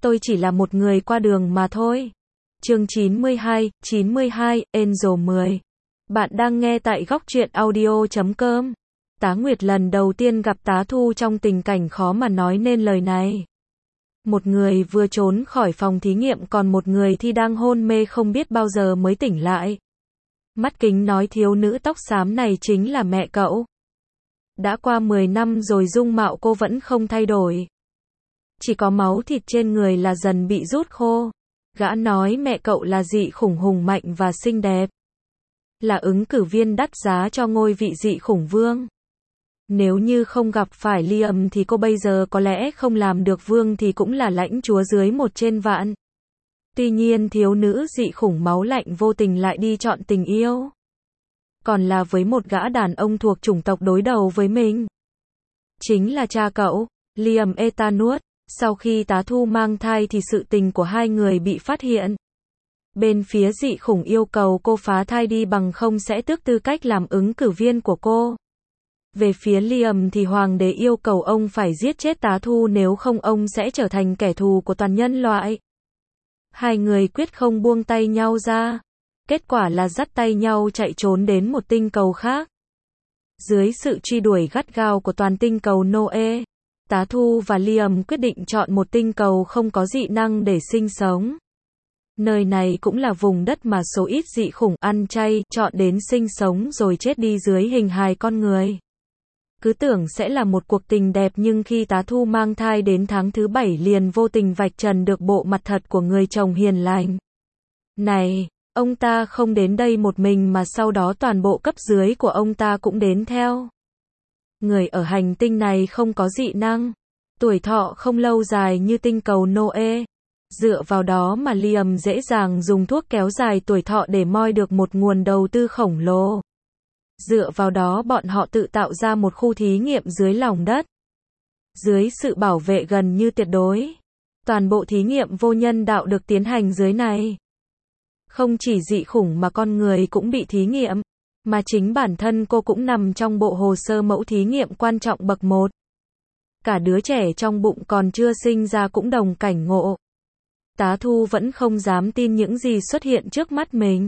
Tôi chỉ là một người qua đường mà thôi. Chương 92, Angel 10. Bạn đang nghe tại góc truyện audio.com. Tá Nguyệt lần đầu tiên gặp Tá Thu trong tình cảnh khó mà nói nên lời này. Một người vừa trốn khỏi phòng thí nghiệm, còn một người thì đang hôn mê không biết bao giờ mới tỉnh lại. Mắt kính nói thiếu nữ tóc xám này chính là mẹ cậu. Đã qua 10 năm rồi dung mạo cô vẫn không thay đổi. Chỉ có máu thịt trên người là dần bị rút khô. Gã nói mẹ cậu là dị khủng hùng mạnh và xinh đẹp. Là ứng cử viên đắt giá cho ngôi vị dị khủng vương. Nếu như không gặp phải Liam thì cô bây giờ có lẽ không làm được vương thì cũng là lãnh chúa dưới 1/10000. Tuy nhiên thiếu nữ dị khủng máu lạnh vô tình lại đi chọn tình yêu. Còn là với một gã đàn ông thuộc chủng tộc đối đầu với mình. Chính là cha cậu, Liam Etanus. Sau khi Tá Thu mang thai thì sự tình của hai người bị phát hiện. Bên phía dị khủng yêu cầu cô phá thai đi bằng không sẽ tước tư cách làm ứng cử viên của cô. Về phía Liam thì hoàng đế yêu cầu ông phải giết chết Tá Thu, nếu không ông sẽ trở thành kẻ thù của toàn nhân loại. Hai người quyết không buông tay nhau ra. Kết quả là dắt tay nhau chạy trốn đến một tinh cầu khác. Dưới sự truy đuổi gắt gao của toàn tinh cầu Noe, Tá Thu và Liam quyết định chọn một tinh cầu không có dị năng để sinh sống. Nơi này cũng là vùng đất mà số ít dị khủng ăn chay chọn đến sinh sống rồi chết đi dưới hình hài con người. Cứ tưởng sẽ là một cuộc tình đẹp, nhưng khi Tá Thu mang thai đến tháng thứ 7 liền vô tình vạch trần được bộ mặt thật của người chồng hiền lành. Này, ông ta không đến đây một mình mà sau đó toàn bộ cấp dưới của ông ta cũng đến theo. Người ở hành tinh này không có dị năng, tuổi thọ không lâu dài như tinh cầu Noe. Dựa vào đó mà Liam dễ dàng dùng thuốc kéo dài tuổi thọ để moi được một nguồn đầu tư khổng lồ. Dựa vào đó bọn họ tự tạo ra một khu thí nghiệm dưới lòng đất. Dưới sự bảo vệ gần như tuyệt đối, toàn bộ thí nghiệm vô nhân đạo được tiến hành dưới này. Không chỉ dị khủng mà con người cũng bị thí nghiệm, mà chính bản thân cô cũng nằm trong bộ hồ sơ mẫu thí nghiệm quan trọng bậc 1. Cả đứa trẻ trong bụng còn chưa sinh ra cũng đồng cảnh ngộ. Tá Thu vẫn không dám tin những gì xuất hiện trước mắt mình.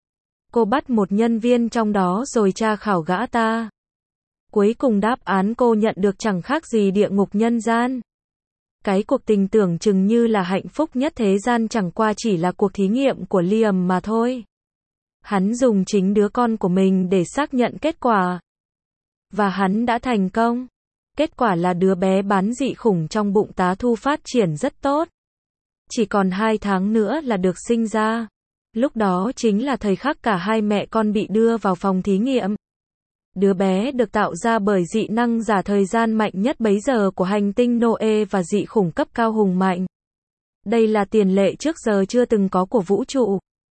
Cô bắt một nhân viên trong đó rồi tra khảo gã ta. Cuối cùng đáp án cô nhận được chẳng khác gì địa ngục nhân gian. Cái cuộc tình tưởng chừng như là hạnh phúc nhất thế gian chẳng qua chỉ là cuộc thí nghiệm của Liam mà thôi. Hắn dùng chính đứa con của mình để xác nhận kết quả. Và hắn đã thành công. Kết quả là đứa bé bán dị khủng trong bụng Tá Thu phát triển rất tốt. Chỉ còn 2 tháng nữa là được sinh ra. Lúc đó chính là thời khắc cả hai mẹ con bị đưa vào phòng thí nghiệm. Đứa bé được tạo ra bởi dị năng giả thời gian mạnh nhất bấy giờ của hành tinh Noe và dị khủng cấp cao hùng mạnh. Đây là tiền lệ trước giờ chưa từng có của vũ trụ.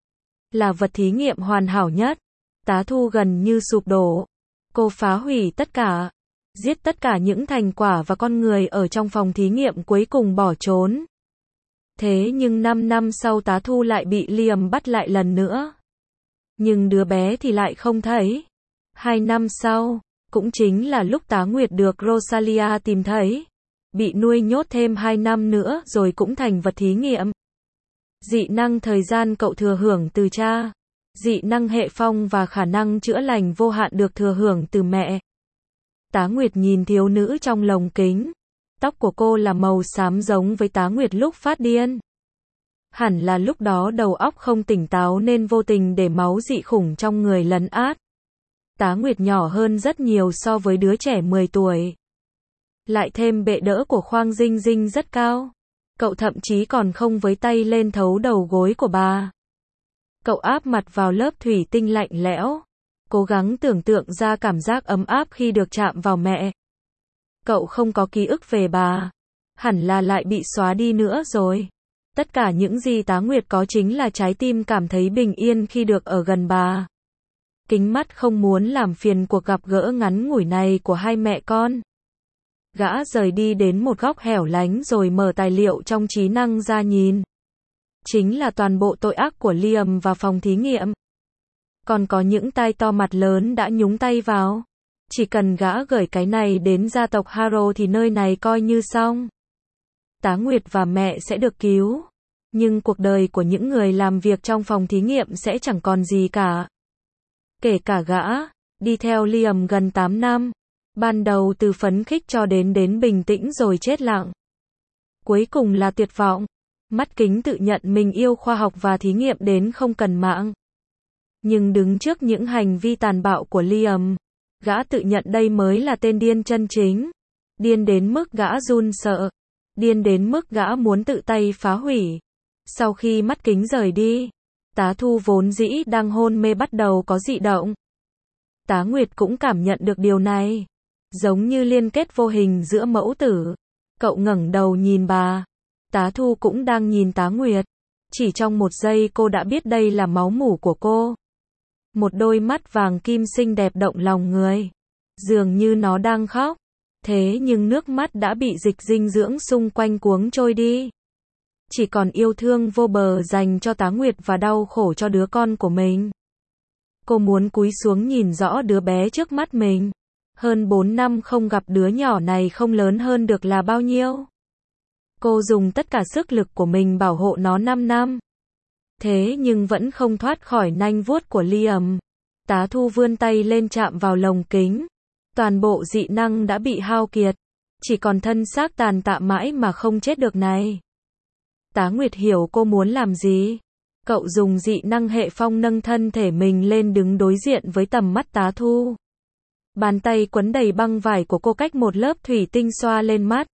Là vật thí nghiệm hoàn hảo nhất. Tá Thu gần như sụp đổ. Cô phá hủy tất cả. Giết tất cả những thành quả và con người ở trong phòng thí nghiệm, cuối cùng bỏ trốn. Thế nhưng 5 năm sau Tá Thu lại bị Liam bắt lại lần nữa. Nhưng đứa bé thì lại không thấy. 2 năm sau, cũng chính là lúc Tá Nguyệt được Rosalia tìm thấy. Bị nuôi nhốt thêm 2 năm nữa rồi cũng thành vật thí nghiệm. Dị năng thời gian cậu thừa hưởng từ cha. Dị năng hệ phong và khả năng chữa lành vô hạn được thừa hưởng từ mẹ. Tá Nguyệt nhìn thiếu nữ trong lồng kính. Tóc của cô là màu xám giống với Tá Nguyệt lúc phát điên. Hẳn là lúc đó đầu óc không tỉnh táo nên vô tình để máu dị khủng trong người lấn át. Tá Nguyệt nhỏ hơn rất nhiều so với đứa trẻ 10 tuổi. Lại thêm bệ đỡ của Khoang Dinh Dinh rất cao. Cậu thậm chí còn không với tay lên thấu đầu gối của bà. Cậu áp mặt vào lớp thủy tinh lạnh lẽo. Cố gắng tưởng tượng ra cảm giác ấm áp khi được chạm vào mẹ. Cậu không có ký ức về bà. Hẳn là lại bị xóa đi nữa rồi. Tất cả những gì Tá Nguyệt có chính là trái tim cảm thấy bình yên khi được ở gần bà. Kính mắt không muốn làm phiền cuộc gặp gỡ ngắn ngủi này của hai mẹ con. Gã rời đi đến một góc hẻo lánh rồi mở tài liệu trong trí năng ra nhìn. Chính là toàn bộ tội ác của Liam và phòng thí nghiệm. Còn có những tai to mặt lớn đã nhúng tay vào. Chỉ cần gã gửi cái này đến gia tộc Harrow thì nơi này coi như xong. Tá Nguyệt và mẹ sẽ được cứu. Nhưng cuộc đời của những người làm việc trong phòng thí nghiệm sẽ chẳng còn gì cả. Kể cả gã, đi theo Liam gần 8 năm. Ban đầu từ phấn khích cho đến bình tĩnh rồi chết lặng. Cuối cùng là tuyệt vọng. Mắt kính tự nhận mình yêu khoa học và thí nghiệm đến không cần mạng. Nhưng đứng trước những hành vi tàn bạo của Liam, gã tự nhận đây mới là tên điên chân chính. Điên đến mức gã run sợ. Điên đến mức gã muốn tự tay phá hủy. Sau khi mắt kính rời đi, Tá Thu vốn dĩ đang hôn mê bắt đầu có dị động. Tá Nguyệt cũng cảm nhận được điều này. Giống như liên kết vô hình giữa mẫu tử. Cậu ngẩng đầu nhìn bà. Tá Thu cũng đang nhìn Tá Nguyệt. Chỉ trong một giây cô đã biết đây là máu mủ của cô. Một đôi mắt vàng kim xinh đẹp động lòng người. Dường như nó đang khóc. Thế nhưng nước mắt đã bị dịch dinh dưỡng xung quanh cuống trôi đi. Chỉ còn yêu thương vô bờ dành cho Tá Nguyệt và đau khổ cho đứa con của mình. Cô muốn cúi xuống nhìn rõ đứa bé trước mắt mình. Hơn 4 năm không gặp đứa nhỏ này không lớn hơn được là bao nhiêu. Cô dùng tất cả sức lực của mình bảo hộ nó 5 năm. Thế nhưng vẫn không thoát khỏi nanh vuốt của Liam. Tá Thu vươn tay lên chạm vào lồng kính. Toàn bộ dị năng đã bị hao kiệt. Chỉ còn thân xác tàn tạ mãi mà không chết được này. Tá Nguyệt hiểu cô muốn làm gì. Cậu dùng dị năng hệ phong nâng thân thể mình lên đứng đối diện với tầm mắt Tá Thu. Bàn tay quấn đầy băng vải của cô cách một lớp thủy tinh xoa lên mắt,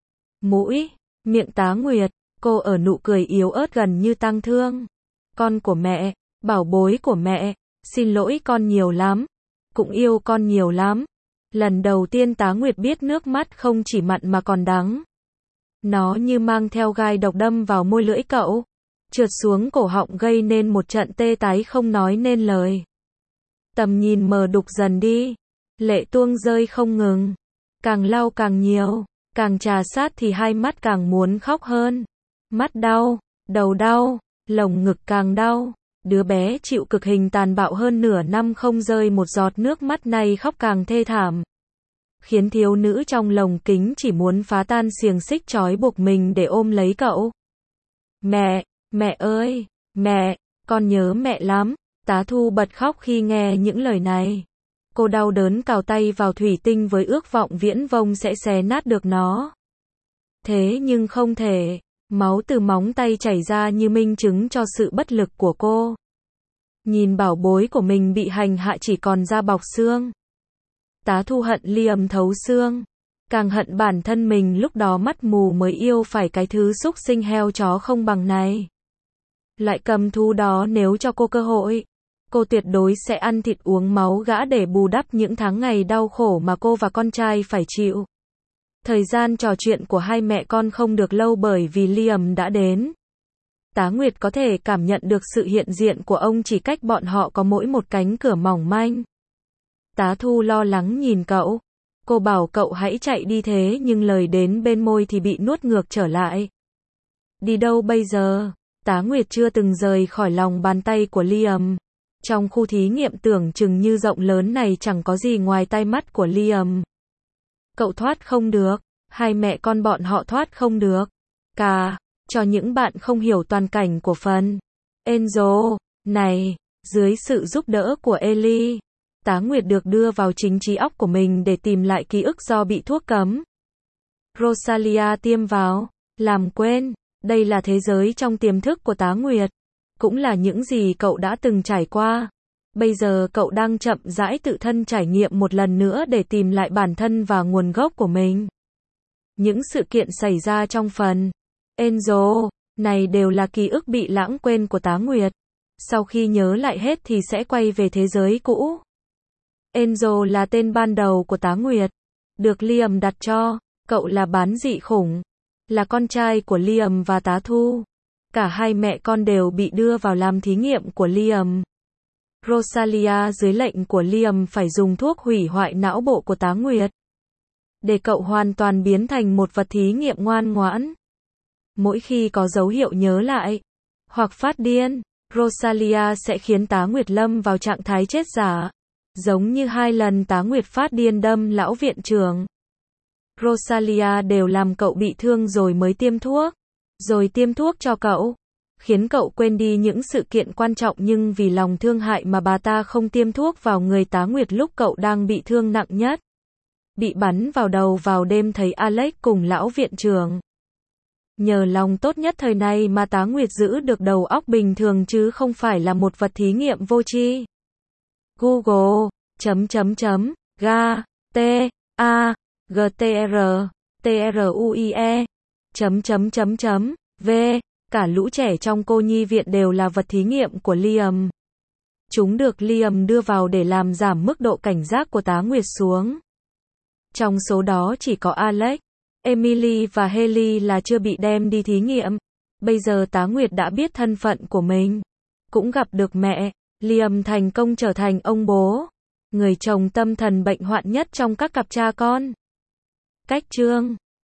mũi, miệng Tá Nguyệt. Cô ở nụ cười yếu ớt gần như tang thương. Con của mẹ, bảo bối của mẹ, xin lỗi con nhiều lắm. Cũng yêu con nhiều lắm. Lần đầu tiên Tá Nguyệt biết nước mắt không chỉ mặn mà còn đắng. Nó như mang theo gai độc đâm vào môi lưỡi cậu. Trượt xuống cổ họng gây nên một trận tê tái không nói nên lời. Tầm nhìn mờ đục dần đi. Lệ tuông rơi không ngừng. Càng lau càng nhiều. Càng trà sát thì hai mắt càng muốn khóc hơn. Mắt đau, đầu đau, lồng ngực càng đau. Đứa bé chịu cực hình tàn bạo hơn nửa năm không rơi một giọt nước mắt này khóc càng thê thảm. Khiến thiếu nữ trong lồng kính chỉ muốn phá tan xiềng xích trói buộc mình để ôm lấy cậu. Mẹ, mẹ ơi, mẹ, con nhớ mẹ lắm. Tá Thu bật khóc khi nghe những lời này. Cô đau đớn cào tay vào thủy tinh với ước vọng viễn vông sẽ xé nát được nó. Thế nhưng không thể. Máu từ móng tay chảy ra như minh chứng cho sự bất lực của cô. Nhìn bảo bối của mình bị hành hạ chỉ còn da bọc xương. Tá Thu hận Liam thấu xương. Càng hận bản thân mình lúc đó mắt mù mới yêu phải cái thứ xúc sinh heo chó không bằng này. Loại cầm thú đó nếu cho cô cơ hội, cô tuyệt đối sẽ ăn thịt uống máu gã để bù đắp những tháng ngày đau khổ mà cô và con trai phải chịu. Thời gian trò chuyện của hai mẹ con không được lâu bởi vì Liam đã đến. Tá Nguyệt có thể cảm nhận được sự hiện diện của ông chỉ cách bọn họ có mỗi một cánh cửa mỏng manh. Tá Thu lo lắng nhìn cậu. Cô bảo cậu hãy chạy đi thế nhưng lời đến bên môi thì bị nuốt ngược trở lại. Đi đâu bây giờ? Tá Nguyệt chưa từng rời khỏi lòng bàn tay của Liam. Trong khu thí nghiệm tưởng chừng như rộng lớn này chẳng có gì ngoài tai mắt của Liam. Cậu thoát không được. Hai mẹ con bọn họ thoát không được. Cho những bạn không hiểu toàn cảnh của phần Enzo này, dưới sự giúp đỡ của Ellie, Tá Nguyệt được đưa vào chính trí óc của mình để tìm lại ký ức do bị thuốc cấm. Rosalia tiêm vào, làm quên, đây là thế giới trong tiềm thức của Tá Nguyệt, cũng là những gì cậu đã từng trải qua. Bây giờ cậu đang chậm rãi tự thân trải nghiệm một lần nữa để tìm lại bản thân và nguồn gốc của mình. Những sự kiện xảy ra trong phần Enzo này đều là ký ức bị lãng quên của Tá Nguyệt. Sau khi nhớ lại hết thì sẽ quay về thế giới cũ. Enzo là tên ban đầu của Tá Nguyệt, được Liam đặt cho. Cậu là bán dị khủng, là con trai của Liam và Tá Thu. Cả hai mẹ con đều bị đưa vào làm thí nghiệm của Liam. Rosalia dưới lệnh của Liam phải dùng thuốc hủy hoại não bộ của Tá Nguyệt, để cậu hoàn toàn biến thành một vật thí nghiệm ngoan ngoãn. Mỗi khi có dấu hiệu nhớ lại, hoặc phát điên, Rosalia sẽ khiến Tá Nguyệt lâm vào trạng thái chết giả. Giống như 2 lần Tá Nguyệt phát điên đâm lão viện trưởng. Rosalia đều làm cậu bị thương rồi mới tiêm thuốc. Rồi tiêm thuốc cho cậu. Khiến cậu quên đi những sự kiện quan trọng nhưng vì lòng thương hại mà bà ta không tiêm thuốc vào người Tá Nguyệt lúc cậu đang bị thương nặng nhất. Bị bắn vào đầu vào đêm thấy Alex cùng lão viện trưởng. Nhờ lòng tốt nhất thời này mà Tá Nguyệt giữ được đầu óc bình thường chứ không phải là một vật thí nghiệm vô tri. Google, ga, t, a, g, t, r, t, r, u, i, e, v, cả lũ trẻ trong cô nhi viện đều là vật thí nghiệm của Liam. Chúng được Liam đưa vào để làm giảm mức độ cảnh giác của Tá Nguyệt xuống. Trong số đó chỉ có Alex, Emily và Haley là chưa bị đem đi thí nghiệm. Bây giờ Tá Nguyệt đã biết thân phận của mình. Cũng gặp được mẹ. Liam thành công trở thành ông bố. Người chồng tâm thần bệnh hoạn nhất trong các cặp cha con. Cách chương